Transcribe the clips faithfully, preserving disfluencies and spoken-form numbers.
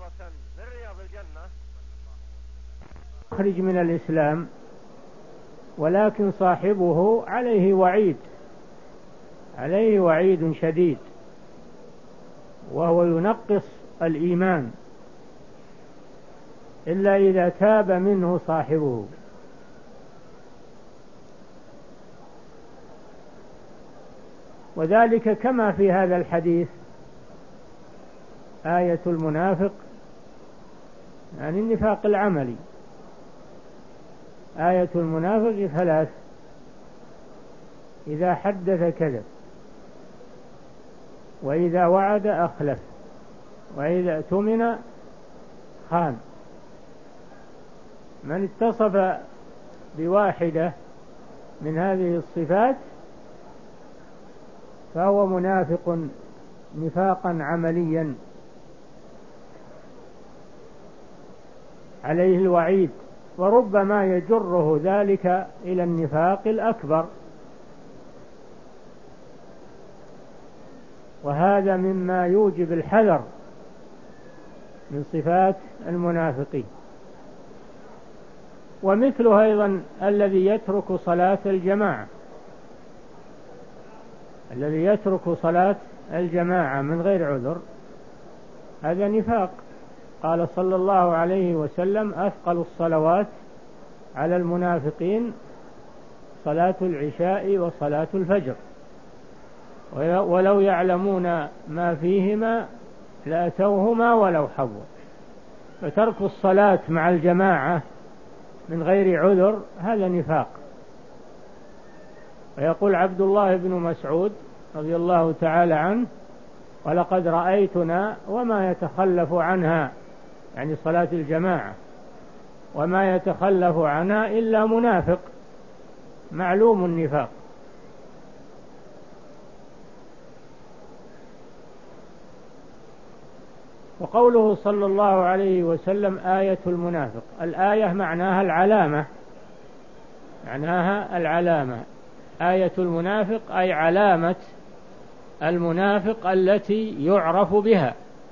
من رياض الجنة يخرج من الإسلام، ولكن صاحبه عليه وعيد عليه وعيد شديد، وهو ينقص الإيمان إلا إذا تاب منه صاحبه. وذلك كما في هذا الحديث آية المنافق، يعني النفاق العملي. آية المنافق ثلاث: إذا حدث كذب، وإذا وعد أخلف، وإذا اؤتمن خان. من اتصف بواحدة من هذه الصفات فهو منافق نفاقا عمليا، عليه الوعيد، وربما يجره ذلك إلى النفاق الأكبر، وهذا مما يوجب الحذر من صفات المنافقين. ومثله أيضا الذي يترك صلاة الجماعة الذي يترك صلاة الجماعة من غير عذر، هذا نفاق. قال صلى الله عليه وسلم: أثقل الصلوات على المنافقين صلاة العشاء وصلاة الفجر، ولو يعلمون ما فيهما لأتوهما ولو حبوا. فترك الصلاة مع الجماعة من غير عذر هذا نفاق. ويقول عبد الله بن مسعود رضي الله تعالى عنه: ولقد رأيتنا وما يتخلف عنها، يعني صلاة الجماعة، وما يتخلف عنها إلا منافق معلوم النفاق. وقوله صلى الله عليه وسلم: آية المنافق، الآية معناها العلامة معناها العلامة آية المنافق أي علامة المنافق التي يعرف بها.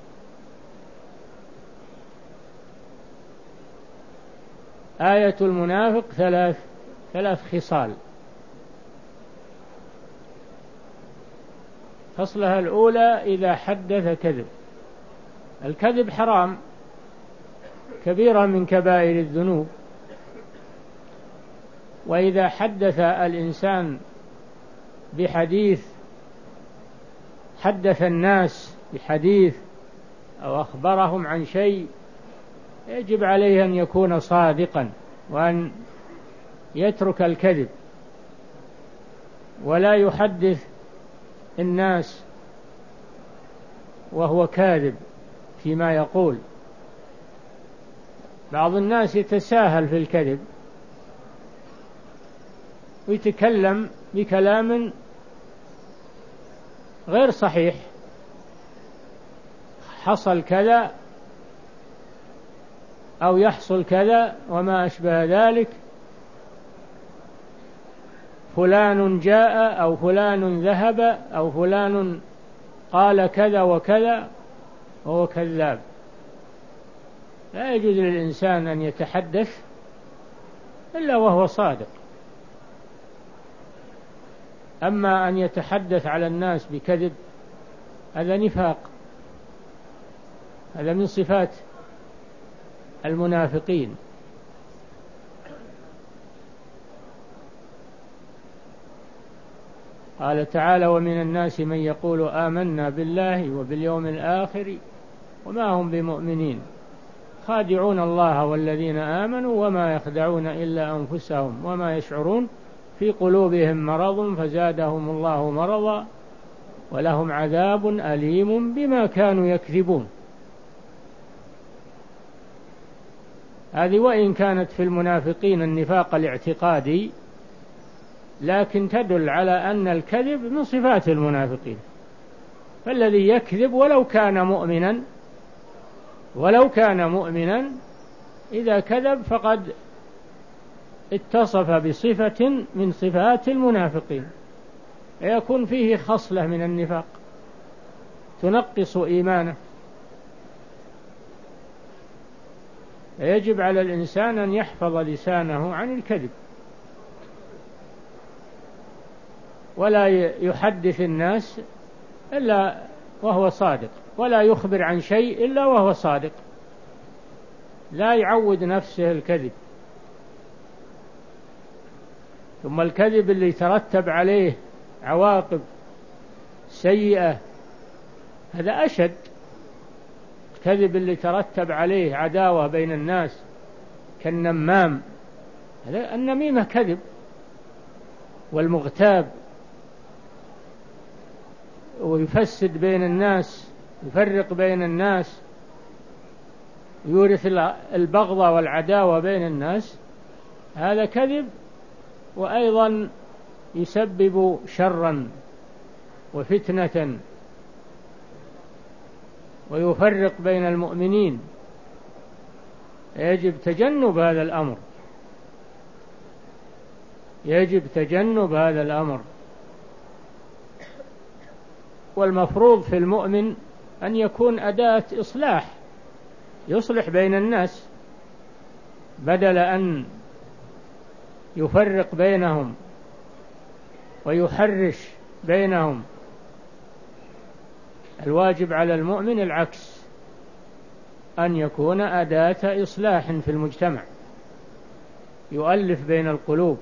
آية المنافق ثلاث ثلاث خصال: خصلها الأولى إذا حدث كذب. الكذب حرام، كبيرة من كبائر الذنوب. وإذا حدث الإنسان بحديث، حدث الناس بحديث أو أخبرهم عن شيء، يجب عليه أن يكون صادقا، وأن يترك الكذب، ولا يحدث الناس وهو كاذب فيما يقول. بعض الناس يتساهل في الكذب ويتكلم بكلام غير صحيح: حصل كذا أو يحصل كذا وما أشبه ذلك، فلان جاء أو فلان ذهب أو فلان قال كذا وكذا، وهو كذاب. لا يجوز للإنسان أن يتحدث إلا وهو صادق. أما أن يتحدث على الناس بكذب هذا نفاق، هذا من صفات المنافقين. قال تعالى: ومن الناس من يقول آمنا بالله وباليوم الآخر وما هم بمؤمنين خادعون الله والذين آمنوا وما يخدعون إلا أنفسهم وما يشعرون في قلوبهم مرض فزادهم الله مرضا ولهم عذاب أليم بما كانوا يكذبون. هذه وإن كانت في المنافقين النفاق الاعتقادي، لكن تدل على أن الكذب من صفات المنافقين. فالذي يكذب ولو كان مؤمنا ولو كان مؤمنا إذا كذب فقد اتصف بصفة من صفات المنافقين، يكون فيه خصلة من النفاق تنقص إيمانه. يجب على الإنسان أن يحفظ لسانه عن الكذب، ولا يحدث الناس إلا وهو صادق، ولا يخبر عن شيء إلا وهو صادق، لا يعود نفسه الكذب. ثم الكذب اللي يترتب عليه عواقب سيئة هذا أشد. الكذب اللي ترتب عليه عداوة بين الناس كالنمام، هذا النميمة كذب، والمغتاب ويفسد بين الناس، يفرق بين الناس، يورث البغضة والعداوة بين الناس، هذا كذب، وأيضا يسبب شرا وفتنة ويفرق بين المؤمنين. يجب تجنب هذا الأمر، يجب تجنب هذا الأمر. والمفروض في المؤمن أن يكون أداة إصلاح، يصلح بين الناس بدل أن يفرق بينهم ويحرش بينهم. الواجب على المؤمن العكس، أن يكون أداة إصلاح في المجتمع، يؤلف بين القلوب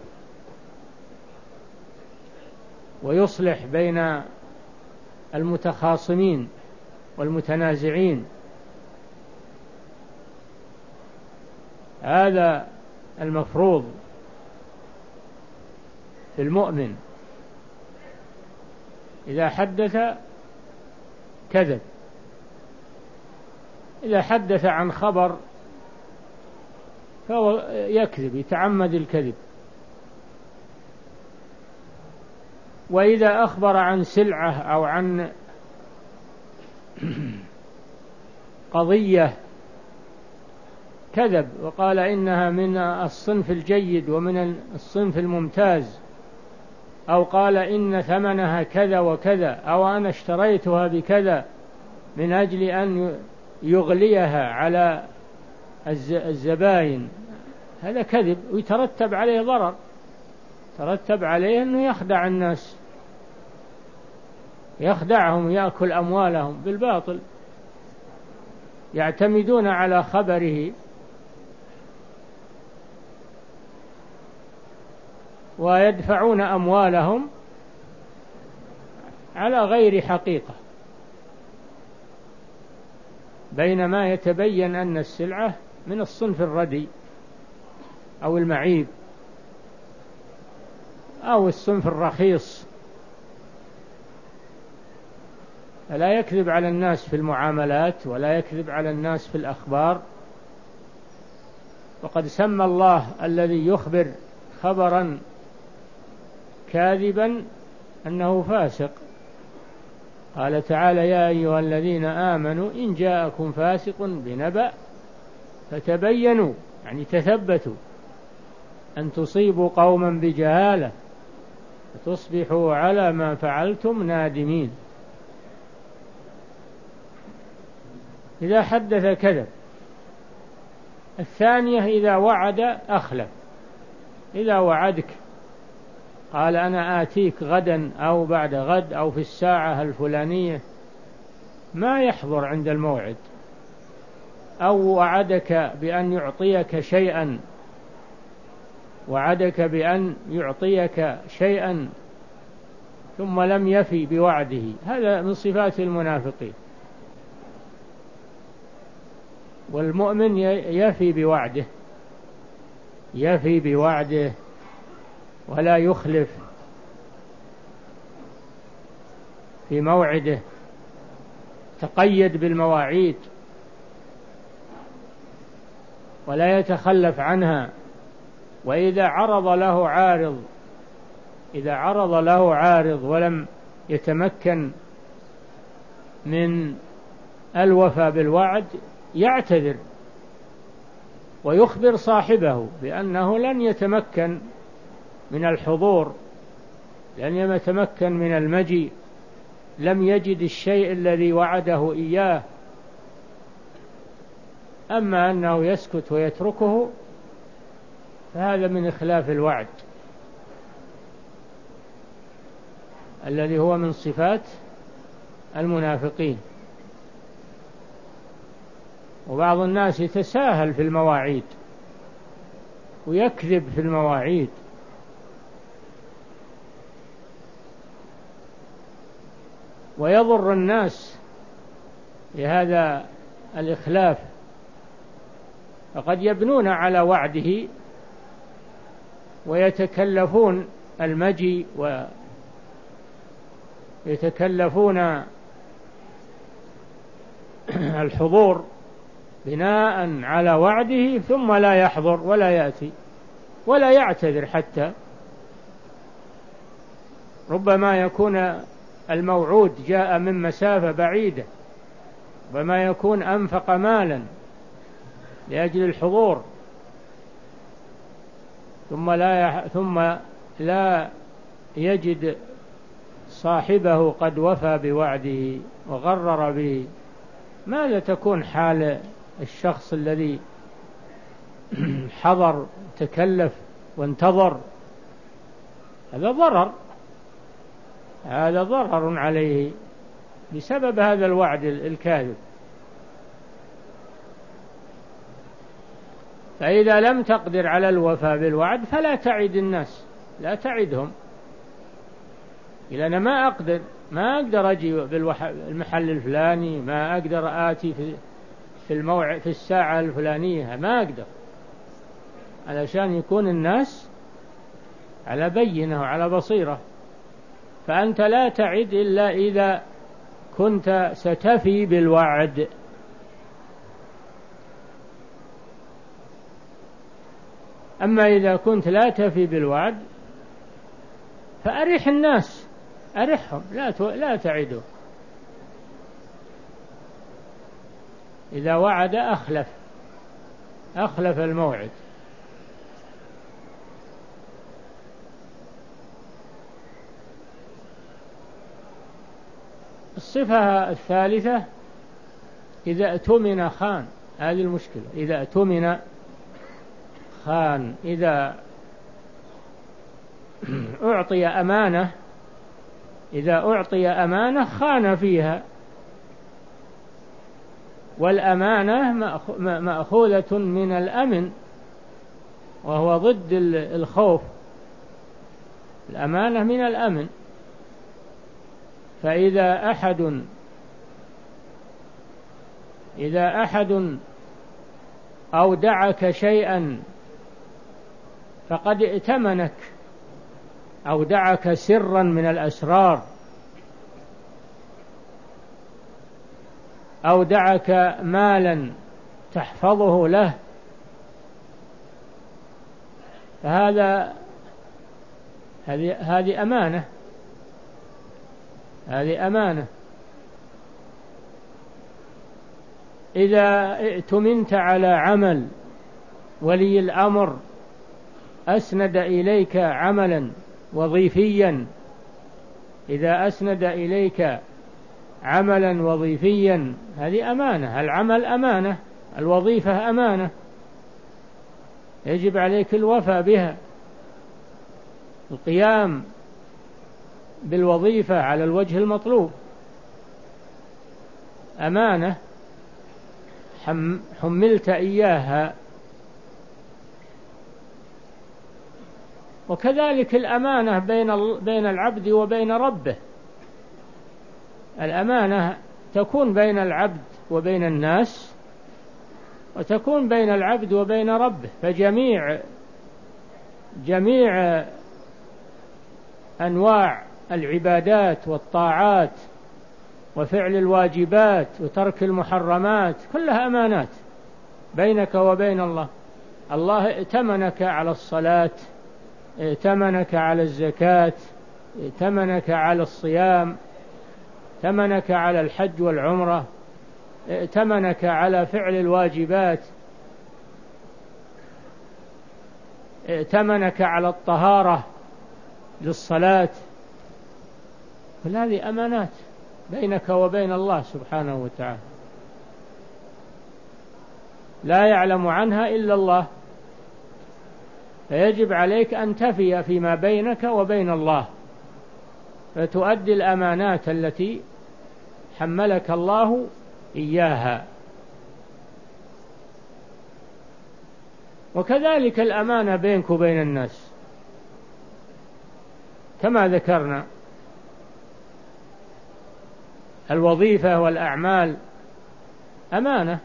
ويصلح بين المتخاصمين والمتنازعين. هذا المفروض في المؤمن. إذا حدث كذب، إذا حدث عن خبر فهو يكذب، يتعمد الكذب. وإذا أخبر عن سلعة أو عن قضية كذب وقال إنها من الصنف الجيد ومن الصنف الممتاز، أو قال إن ثمنها كذا وكذا، أو أنا اشتريتها بكذا، من أجل أن يغليها على الزبائن، هذا كذب ويترتب عليه ضرر، ترتب عليه أنه يخدع الناس، يخدعهم، يأكل أموالهم بالباطل، يعتمدون على خبره ويدفعون أموالهم على غير حقيقة، بينما يتبين أن السلعة من الصنف الردي أو المعيب أو الصنف الرخيص. فلا يكذب على الناس في المعاملات، ولا يكذب على الناس في الأخبار. وقد سمى الله الذي يخبر خبرا كاذبا أنه فاسق. قال تعالى: يا أيها الذين آمنوا إن جاءكم فاسق بنبأ فتبينوا، يعني تثبتوا، أن تصيبوا قوما بجهالة فتصبحوا على ما فعلتم نادمين. إذا حدث كذب. الثانية إذا وعد أخلف. إذا وعدك قال أنا آتيك غدا أو بعد غد أو في الساعة الفلانية، ما يحضر عند الموعد، أو وعدك بأن يعطيك شيئا وعدك بأن يعطيك شيئا ثم لم يفي بوعده، هذا من صفات المنافقين. والمؤمن يفي بوعده، يفي بوعده ولا يخلف في موعده، تقيد بالمواعيد ولا يتخلف عنها. وإذا عرض له عارض إذا عرض له عارض ولم يتمكن من الوفاء بالوعد يعتذر ويخبر صاحبه بأنه لن يتمكن من الحضور، لن يتمكن من المجيء، لم يجد الشيء الذي وعده إياه. أما أنه يسكت ويتركه فهذا من إخلاف الوعد الذي هو من صفات المنافقين. وبعض الناس يتساهل في المواعيد ويكذب في المواعيد، ويضر الناس بهذا الإخلاف، فقد يبنون على وعده ويتكلفون المجيء ويتكلفون الحضور بناء على وعده، ثم لا يحضر ولا يأتي ولا يعتذر حتى. ربما يكون الموعود جاء من مسافة بعيدة، ربما يكون أنفق مالا لأجل الحضور، ثم لا يح... ثم لا يجد صاحبه قد وفى بوعده وغرر به. ماذا تكون حال الشخص الذي حضر تكلف وانتظر؟ هذا ضرر، هذا ضرر عليه بسبب هذا الوعد الكاذب. فإذا لم تقدر على الوفاء بالوعد فلا تعد الناس، لا تعدهم. إلا أنا ما أقدر ما أقدر أجي بالمحل الفلاني، ما أقدر آتي في في الموعد في الساعة الفلانية، ما أقدر، علشان يكون الناس على بينة وعلى بصيرة. فأنت لا تعد إلا إذا كنت ستفي بالوعد. أما إذا كنت لا تفي بالوعد فأرح الناس، أرحهم، لا لا تعدوا. إذا وعد أخلف أخلف الموعد. الصفة الثالثة إذا اؤتمن خان. هذه المشكلة، إذا اؤتمن خان. إذا أعطي أمانة إذا أعطي أمانة خان فيها، والأمانة مأخوذة من الأمن وهو ضد الخوف. الأمانة من الأمن. فإذا أحد إذا أحد أودعك شيئا فقد ائتمنك، أودعك سرا من الأسرار، أودعك مالا تحفظه له، فهذا هذه هذه أمانة هذه أمانة. إذا ائتمنت على عمل ولي الأمر أسند إليك عملا وظيفيا إذا أسند إليك عملا وظيفيا هذه أمانة. العمل أمانة، الوظيفة أمانة، يجب عليك الوفاء بها، القيام بالوظيفة على الوجه المطلوب. أمانة حملت إياها. وكذلك الأمانة بين بين العبد وبين ربه. الأمانة تكون بين العبد وبين الناس، وتكون بين العبد وبين ربه. فجميع جميع أنواع العبادات والطاعات وفعل الواجبات وترك المحرمات كلها أمانات بينك وبين الله. الله ائتمنك على الصلاة، ائتمنك على الزكاة، ائتمنك على الصيام، ائتمنك على الحج والعمرة، ائتمنك على فعل الواجبات، ائتمنك على الطهارة للصلاة. كل هذه أمانات بينك وبين الله سبحانه وتعالى. لا يعلم عنها إلا الله، فيجب عليك أن تفي فيما بينك وبين الله، فتؤدي الأمانات التي حملك الله إياها. وكذلك الأمانة بينك وبين الناس كما ذكرنا، الوظيفة والأعمال أمانة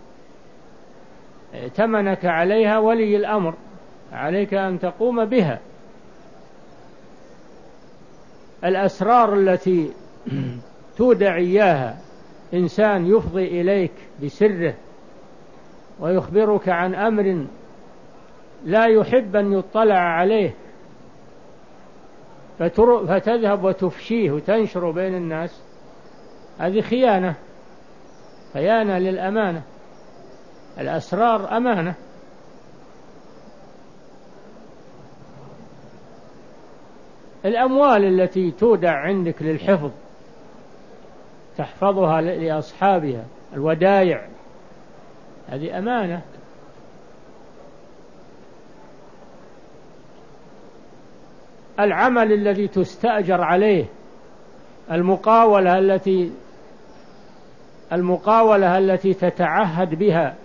ائتمنك عليها ولي الأمر، عليك أن تقوم بها. الأسرار التي تودع إياها إنسان يفضي إليك بسره ويخبرك عن أمر لا يحب أن يطلع عليه، فتذهب وتفشيه وتنشر بين الناس، هذه خيانة، خيانة للأمانة. الأسرار أمانة. الأموال التي تودع عندك للحفظ تحفظها لأصحابها، الودائع، هذه أمانة. العمل الذي تستأجر عليه، المقاولة التي المقاولة التي تتعهد بها،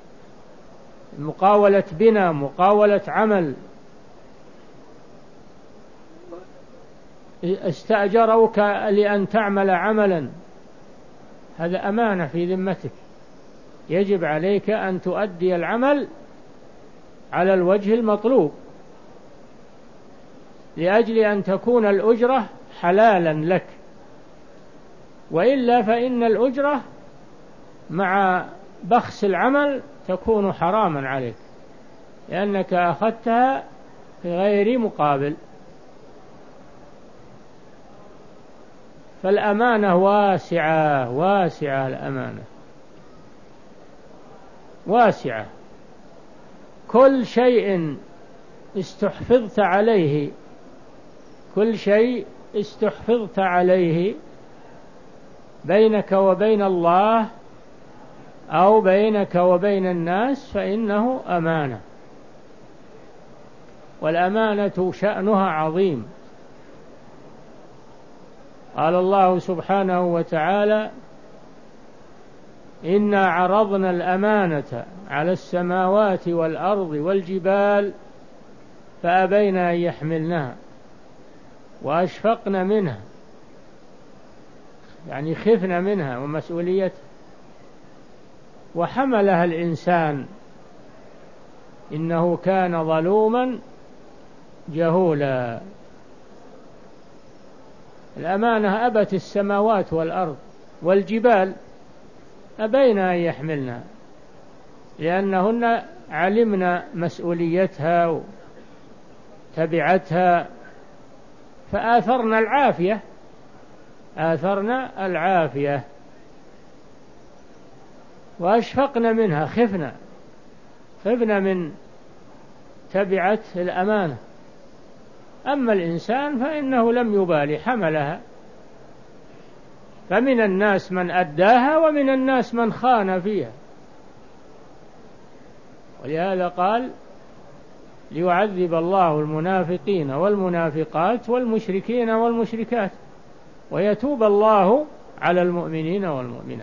مقاولة بناء، مقاولة عمل، استأجروك لأن تعمل عملا، هذا أمانة في ذمتك، يجب عليك أن تؤدي العمل على الوجه المطلوب لأجل أن تكون الأجرة حلالا لك، وإلا فإن الأجرة مع بخس العمل تكون حراما عليك، لأنك أخذتها في غير مقابل. فالأمانة واسعة واسعة، الأمانة واسعة. كل شيء استحفظت عليه، كل شيء استحفظت عليه بينك وبين الله أو بينك وبين الناس فإنه أمانة، والأمانة شأنها عظيم. قال الله سبحانه وتعالى: إنا عرضنا الأمانة على السماوات والأرض والجبال فأبين أن يحملنها وأشفقن منها، يعني خفن منها ومسؤوليتها، وحملها الإنسان إنه كان ظلوما جهولا. الأمانة أبت السماوات والأرض والجبال، أبين أن يحملنها لأنهن علمنا مسؤوليتها وتبعتها، فآثرنا العافية، آثرنا العافية وأشفقنا منها، خفنا خفنا من تبعة الأمانة. أما الإنسان فإنه لم يبالي، حملها. فمن الناس من أداها ومن الناس من خان فيها، ولهذا قال: ليعذب الله المنافقين والمنافقات والمشركين والمشركات ويتوب الله على المؤمنين والمؤمنات.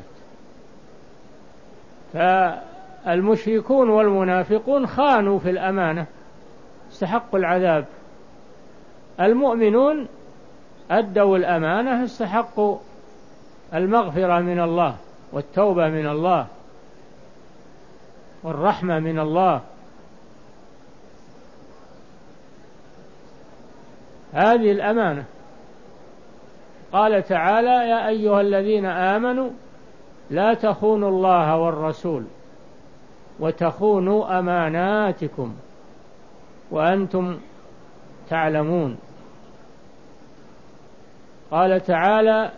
فالمشركون والمنافقون خانوا في الأمانة، استحقوا العذاب. المؤمنون أدوا الأمانة، استحقوا المغفرة من الله والتوبة من الله والرحمة من الله. هذه الأمانة. قال تعالى: يا أيها الذين آمنوا لا تخونوا الله والرسول وتخونوا أماناتكم وأنتم تعلمون. قال تعالى: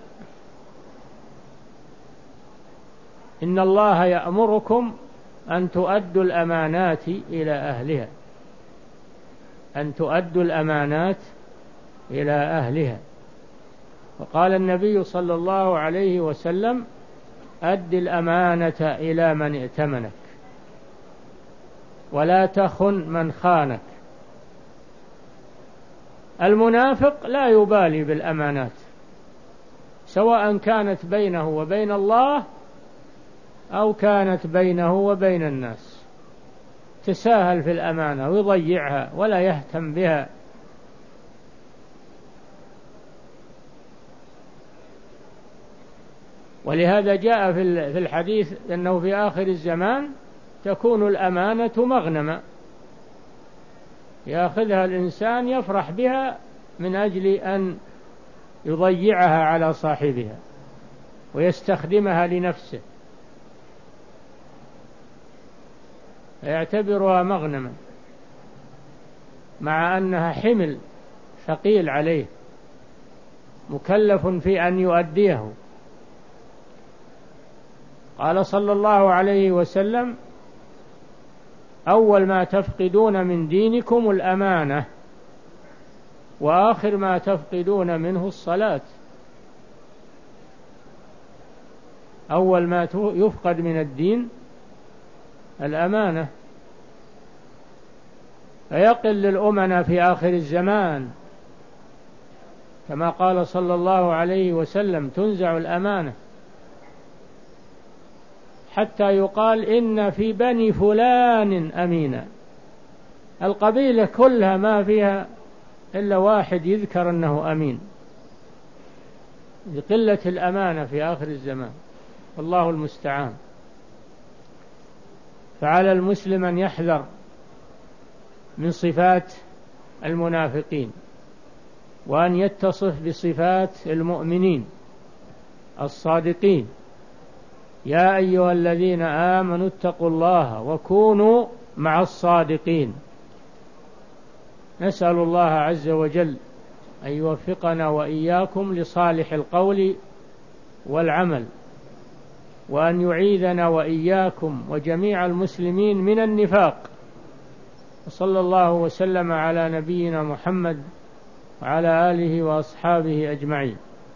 إن الله يأمركم أن تؤدوا الأمانات إلى أهلها، أن تؤدوا الأمانات إلى أهلها. وقال النبي صلى الله عليه وسلم: أد الأمانة إلى من ائتمنك. ولا تخن من خانك. المنافق لا يبالي بالأمانات، سواء كانت بينه وبين الله أو كانت بينه وبين الناس، تساهل في الأمانة ويضيعها ولا يهتم بها. ولهذا جاء في الحديث أنه في آخر الزمان تكون الأمانة مغنمة، يأخذها الإنسان يفرح بها من أجل أن يضيعها على صاحبها ويستخدمها لنفسه، فيعتبرها مغنما مع أنها حمل ثقيل عليه مكلف في أن يؤديه. قال صلى الله عليه وسلم: أول ما تفقدون من دينكم الأمانة، وآخر ما تفقدون منه الصلاة. أول ما يفقد من الدين الأمانة، فيقل الأمنة في آخر الزمان كما قال صلى الله عليه وسلم: تنزع الأمانة حتى يقال إن في بني فلان أمينا. القبيلة كلها ما فيها إلا واحد يذكر أنه أمين، لقلة الأمانة في آخر الزمان، والله المستعان. فعلى المسلم أن يحذر من صفات المنافقين، وأن يتصف بصفات المؤمنين الصادقين: يا أيها الذين آمنوا اتقوا الله وكونوا مع الصادقين. نسأل الله عز وجل أن يوفقنا وإياكم لصالح القول والعمل، وأن يعيذنا وإياكم وجميع المسلمين من النفاق. وصلى الله وسلم على نبينا محمد وعلى آله وأصحابه أجمعين.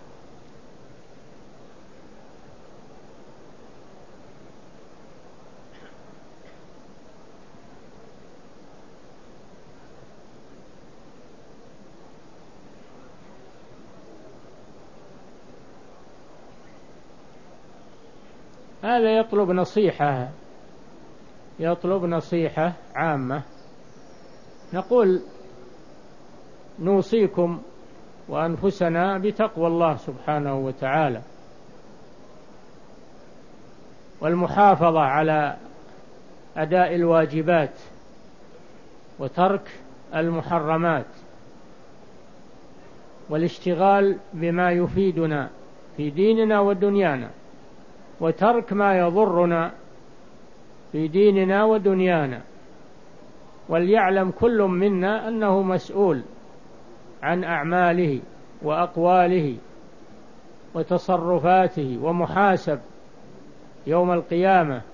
هذا يطلب نصيحة يطلب نصيحة عامة. نقول: نوصيكم وأنفسنا بتقوى الله سبحانه وتعالى، والمحافظة على أداء الواجبات وترك المحرمات، والاشتغال بما يفيدنا في ديننا ودنيانا، وترك ما يضرنا في ديننا ودنيانا. وليعلم كل منا أنه مسؤول عن أعماله وأقواله وتصرفاته، ومحاسب يوم القيامة،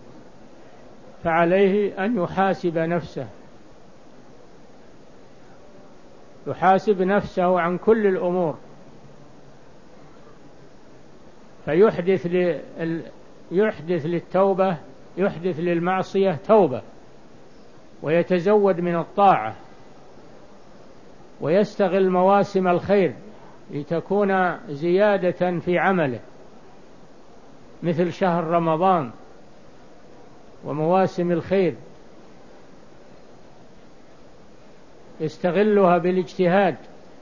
فعليه أن يحاسب نفسه يحاسب نفسه عن كل الأمور، فيحدث لل... يحدث للتوبة يحدث للمعصية توبة، ويتزود من الطاعة، ويستغل مواسم الخير لتكون زيادة في عمله، مثل شهر رمضان ومواسم الخير، يستغلها بالاجتهاد،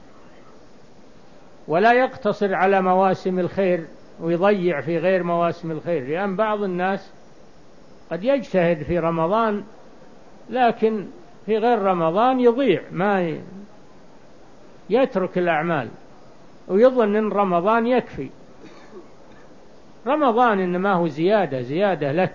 ولا يقتصر على مواسم الخير ويضيع في غير مواسم الخير. لأن بعض الناس قد يجتهد في رمضان لكن في غير رمضان يضيع، ما يترك الأعمال ويظن أن رمضان يكفي. رمضان إنما هو زيادة زيادة لك،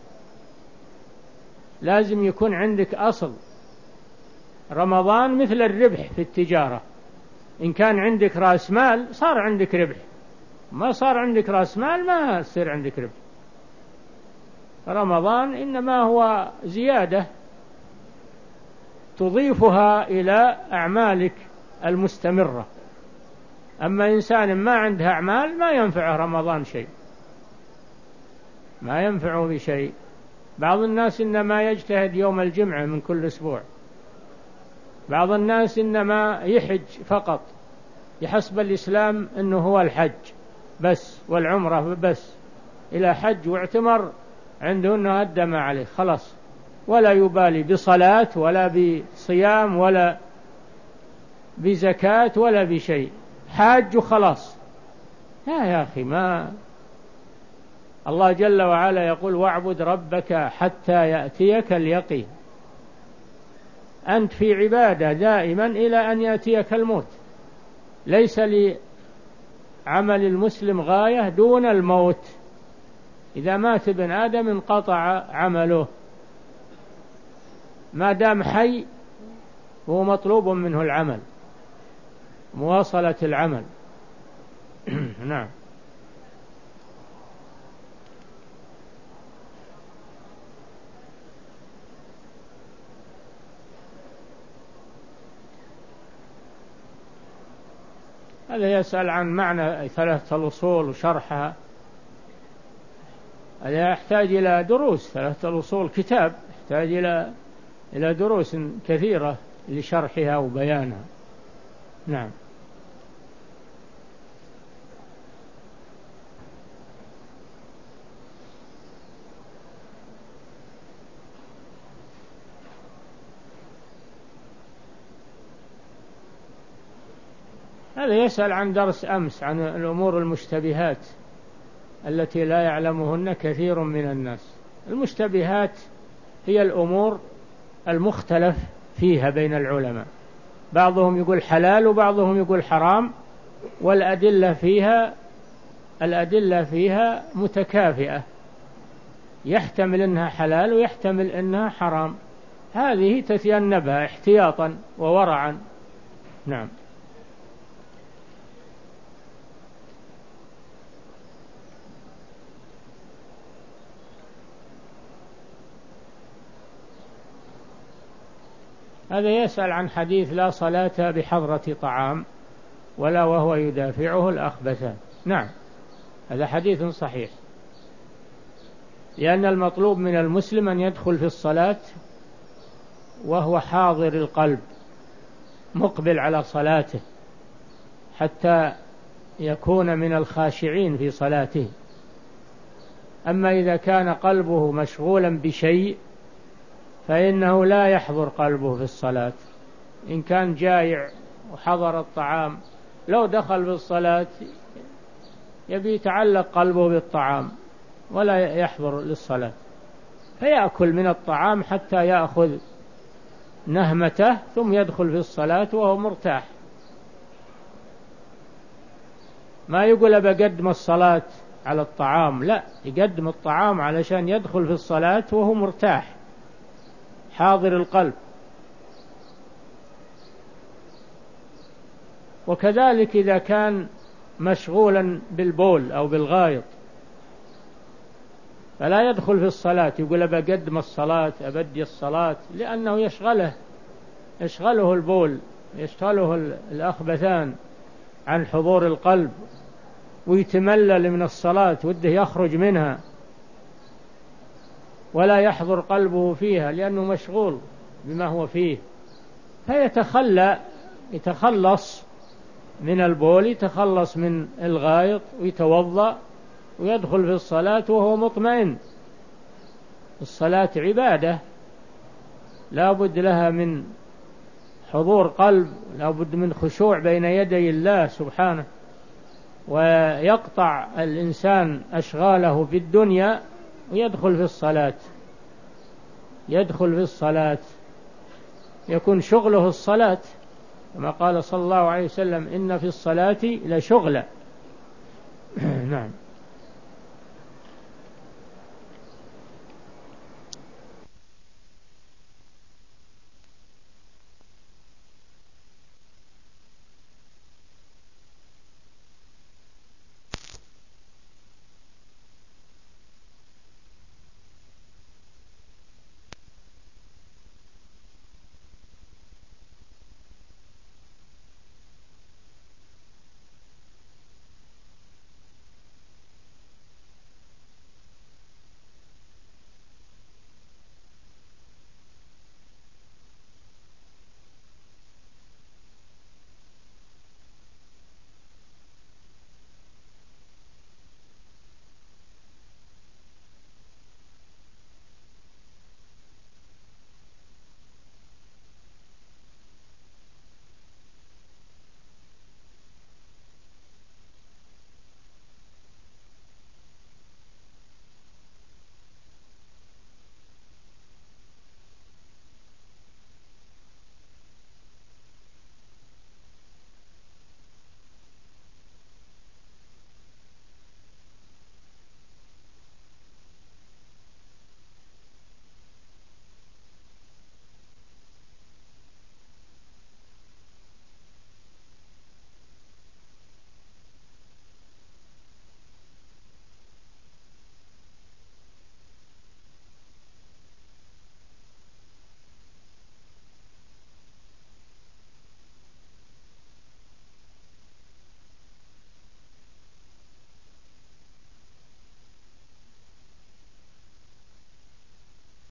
لازم يكون عندك أصل. رمضان مثل الربح في التجارة، إن كان عندك رأس مال صار عندك ربح، ما صار عندك رأس مال ما يصير عندك ربح. رمضان إنما هو زيادة تضيفها إلى أعمالك المستمرة. أما إنسان ما عنده أعمال ما ينفعه رمضان شيء، ما ينفعه بشيء. بعض الناس إنما يجتهد يوم الجمعة من كل أسبوع، بعض الناس إنما يحج فقط، يحسب الإسلام أنه هو الحج بس والعمرة بس، إلى حج واعتمر عنده أنه أدى ما عليه خلاص، ولا يبالي بصلاة ولا بصيام ولا بزكاة ولا بشيء، حاج وخلاص. يا يا أخي، ما الله جل وعلا يقول واعبد ربك حتى يأتيك اليقين. أنت في عبادة دائما إلى أن يأتيك الموت، ليس لعمل المسلم غاية دون الموت. إذا مات ابن آدم انقطع عمله، ما دام حي هو مطلوب منه العمل، مواصلة العمل. نعم. هذا يسأل عن معنى ثلاثة الأصول وشرحها، هذا يحتاج إلى دروس. ثلاثة الأصول كتاب يحتاج إلى إلى دروس كثيرة لشرحها وبيانها. نعم. هذا يسأل عن درس أمس عن الأمور المشتبهات التي لا يعلمهن كثير من الناس. المشتبهات هي الأمور المختلف فيها بين العلماء، بعضهم يقول حلال وبعضهم يقول حرام، والأدلة فيها الأدلة فيها متكافئة، يحتمل أنها حلال ويحتمل أنها حرام. هذه تتجنبها احتياطا وورعا. نعم. هذا يسأل عن حديث لا صلاة بحضرة طعام ولا وهو يدافعه الأخبثان. نعم، هذا حديث صحيح، لأن المطلوب من المسلم أن يدخل في الصلاة وهو حاضر القلب مقبل على صلاته، حتى يكون من الخاشعين في صلاته. أما إذا كان قلبه مشغولا بشيء فإنه لا يحضر قلبه في الصلاة. إن كان جائع وحضر الطعام، لو دخل في الصلاة يبي يتعلق قلبه بالطعام ولا يحضر للصلاة، فيأكل من الطعام حتى يأخذ نهمته ثم يدخل في الصلاة وهو مرتاح. ما يقول بقدم الصلاة على الطعام، لا، يقدم الطعام علشان يدخل في الصلاة وهو مرتاح حاضر القلب. وكذلك إذا كان مشغولا بالبول أو بالغائط فلا يدخل في الصلاة، يقول بقدم الصلاة أبدي الصلاة، لأنه يشغله يشغله البول، يشغله الأخبثان عن حضور القلب، ويتملل من الصلاة وده يخرج منها ولا يحضر قلبه فيها لأنه مشغول بما هو فيه، فيتخلى يتخلص من البول، يتخلص من الغائط ويتوضأ ويدخل في الصلاة وهو مطمئن. الصلاة عبادة لا بد لها من حضور قلب، لا بد من خشوع بين يدي الله سبحانه، ويقطع الإنسان أشغاله في الدنيا ويدخل في الصلاة يدخل في الصلاة يكون شغله الصلاة، كما قال صلى الله عليه وسلم إن في الصلاة لشغلا. نعم.